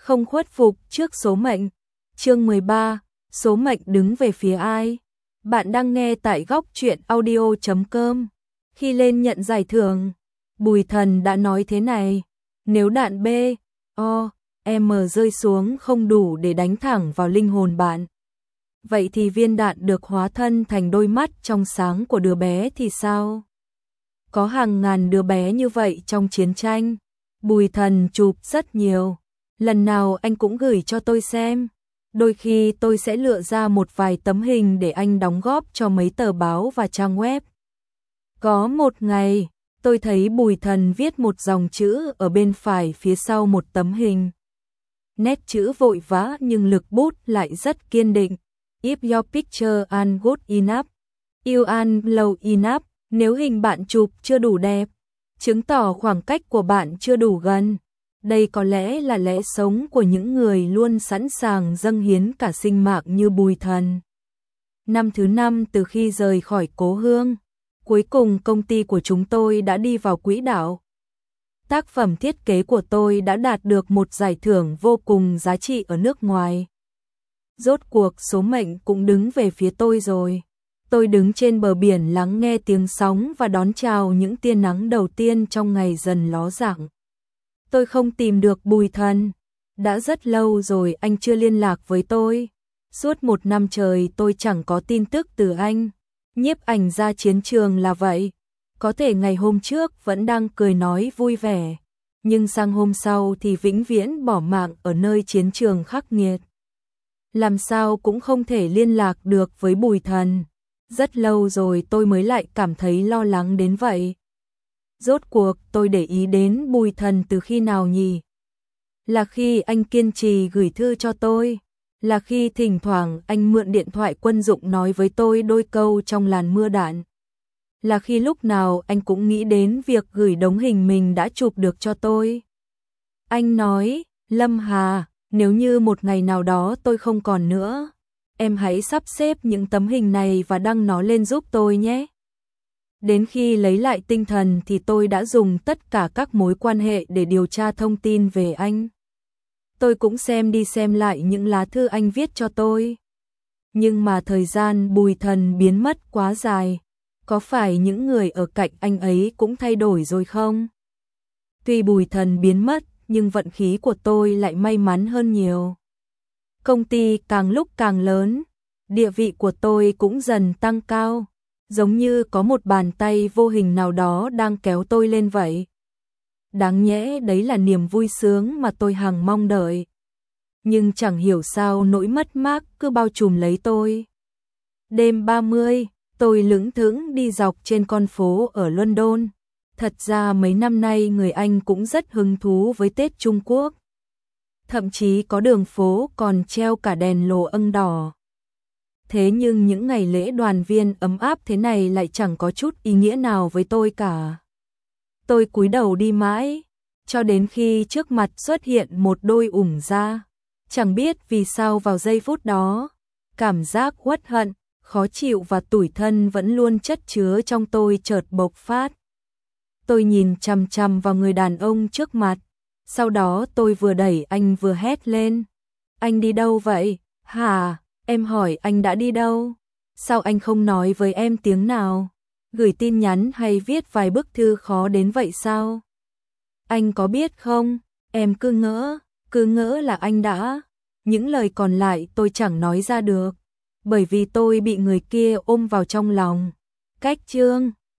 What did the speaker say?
Không khuất phục trước số mệnh. Chương 13, số mệnh đứng về phía ai? Bạn đang nghe tại góc truyện audio.com. Khi lên nhận giải thưởng, Bùi Thần đã nói thế này: nếu đạn B, O, M rơi xuống không đủ để đánh thẳng vào linh hồn bạn, vậy thì viên đạn được hóa thân thành đôi mắt trong sáng của đứa bé thì sao? Có hàng ngàn đứa bé như vậy trong chiến tranh. Bùi Thần chụp rất nhiều. Lần nào anh cũng gửi cho tôi xem. Đôi khi tôi sẽ lựa ra một vài tấm hình để anh đóng góp cho mấy tờ báo và trang web. Có một ngày, tôi thấy Bùi Thần viết một dòng chữ ở bên phải phía sau một tấm hình. Nét chữ vội vã nhưng lực bút lại rất kiên định. If your picture ain't good enough, you ain't low enough. Nếu hình bạn chụp chưa đủ đẹp, chứng tỏ khoảng cách của bạn chưa đủ gần. Đây có lẽ là lẽ sống của những người luôn sẵn sàng dâng hiến cả sinh mạng như Bùi Thần. Năm thứ 5 từ khi rời khỏi cố hương, cuối cùng công ty của chúng tôi đã đi vào quỹ đạo. Tác phẩm thiết kế của tôi đã đạt được một giải thưởng vô cùng giá trị ở nước ngoài. Rốt cuộc số mệnh cũng đứng về phía tôi rồi. Tôi đứng trên bờ biển lắng nghe tiếng sóng và đón chào những tia nắng đầu tiên trong ngày dần ló dạng. Tôi không tìm được Bùi Thần. Đã rất lâu rồi anh chưa liên lạc với tôi. Suốt 1 năm trời tôi chẳng có tin tức từ anh. Nhiếp ảnh ra chiến trường là vậy. Có thể ngày hôm trước vẫn đang cười nói vui vẻ, nhưng sang hôm sau thì vĩnh viễn bỏ mạng ở nơi chiến trường khắc nghiệt. Làm sao cũng không thể liên lạc được với Bùi Thần. Rất lâu rồi tôi mới lại cảm thấy lo lắng đến vậy. Rốt cuộc tôi để ý đến Bùi Thần từ khi nào nhỉ? Là khi anh kiên trì gửi thư cho tôi, là khi thỉnh thoảng anh mượn điện thoại quân dụng nói với tôi đôi câu trong làn mưa đạn, là khi lúc nào anh cũng nghĩ đến việc gửi đống hình mình đã chụp được cho tôi. Anh nói, Lâm Hà, nếu như một ngày nào đó tôi không còn nữa, em hãy sắp xếp những tấm hình này và đăng nó lên giúp tôi nhé. Đến khi lấy lại tinh thần thì tôi đã dùng tất cả các mối quan hệ để điều tra thông tin về anh. Tôi cũng xem đi xem lại những lá thư anh viết cho tôi. Nhưng mà thời gian Bùi Thần biến mất quá dài. Có phải những người ở cạnh anh ấy cũng thay đổi rồi không? Tuy Bùi Thần biến mất, nhưng vận khí của tôi lại may mắn hơn nhiều. Công ty càng lúc càng lớn, địa vị của tôi cũng dần tăng cao, giống như có một bàn tay vô hình nào đó đang kéo tôi lên vậy. Đáng nhẽ đấy là niềm vui sướng mà tôi hằng mong đợi. Nhưng chẳng hiểu sao nỗi mất mát cứ bao trùm lấy tôi. Đêm 30, tôi lững thững đi dọc trên con phố ở London. Thật ra mấy năm nay người Anh cũng rất hứng thú với Tết Trung Quốc. Thậm chí có đường phố còn treo cả đèn lồ âng đỏ. Thế nhưng những ngày lễ đoàn viên ấm áp thế này lại chẳng có chút ý nghĩa nào với tôi cả. Tôi cúi đầu đi mãi, cho đến khi trước mặt xuất hiện một đôi ủng da. Chẳng biết vì sao vào giây phút đó, cảm giác uất hận, khó chịu và tủi thân vẫn luôn chất chứa trong tôi chợt bộc phát. Tôi nhìn chằm chằm vào người đàn ông trước mặt, sau đó tôi vừa đẩy anh vừa hét lên. Anh đi đâu vậy? Hả? Em hỏi anh đã đi đâu? Sao anh không nói với em tiếng nào? Gửi tin nhắn hay viết vài bức thư khó đến vậy sao? Anh có biết không? Em cứ ngỡ là anh đã. Những lời còn lại tôi chẳng nói ra được, bởi vì tôi bị người kia ôm vào trong lòng. Cách chương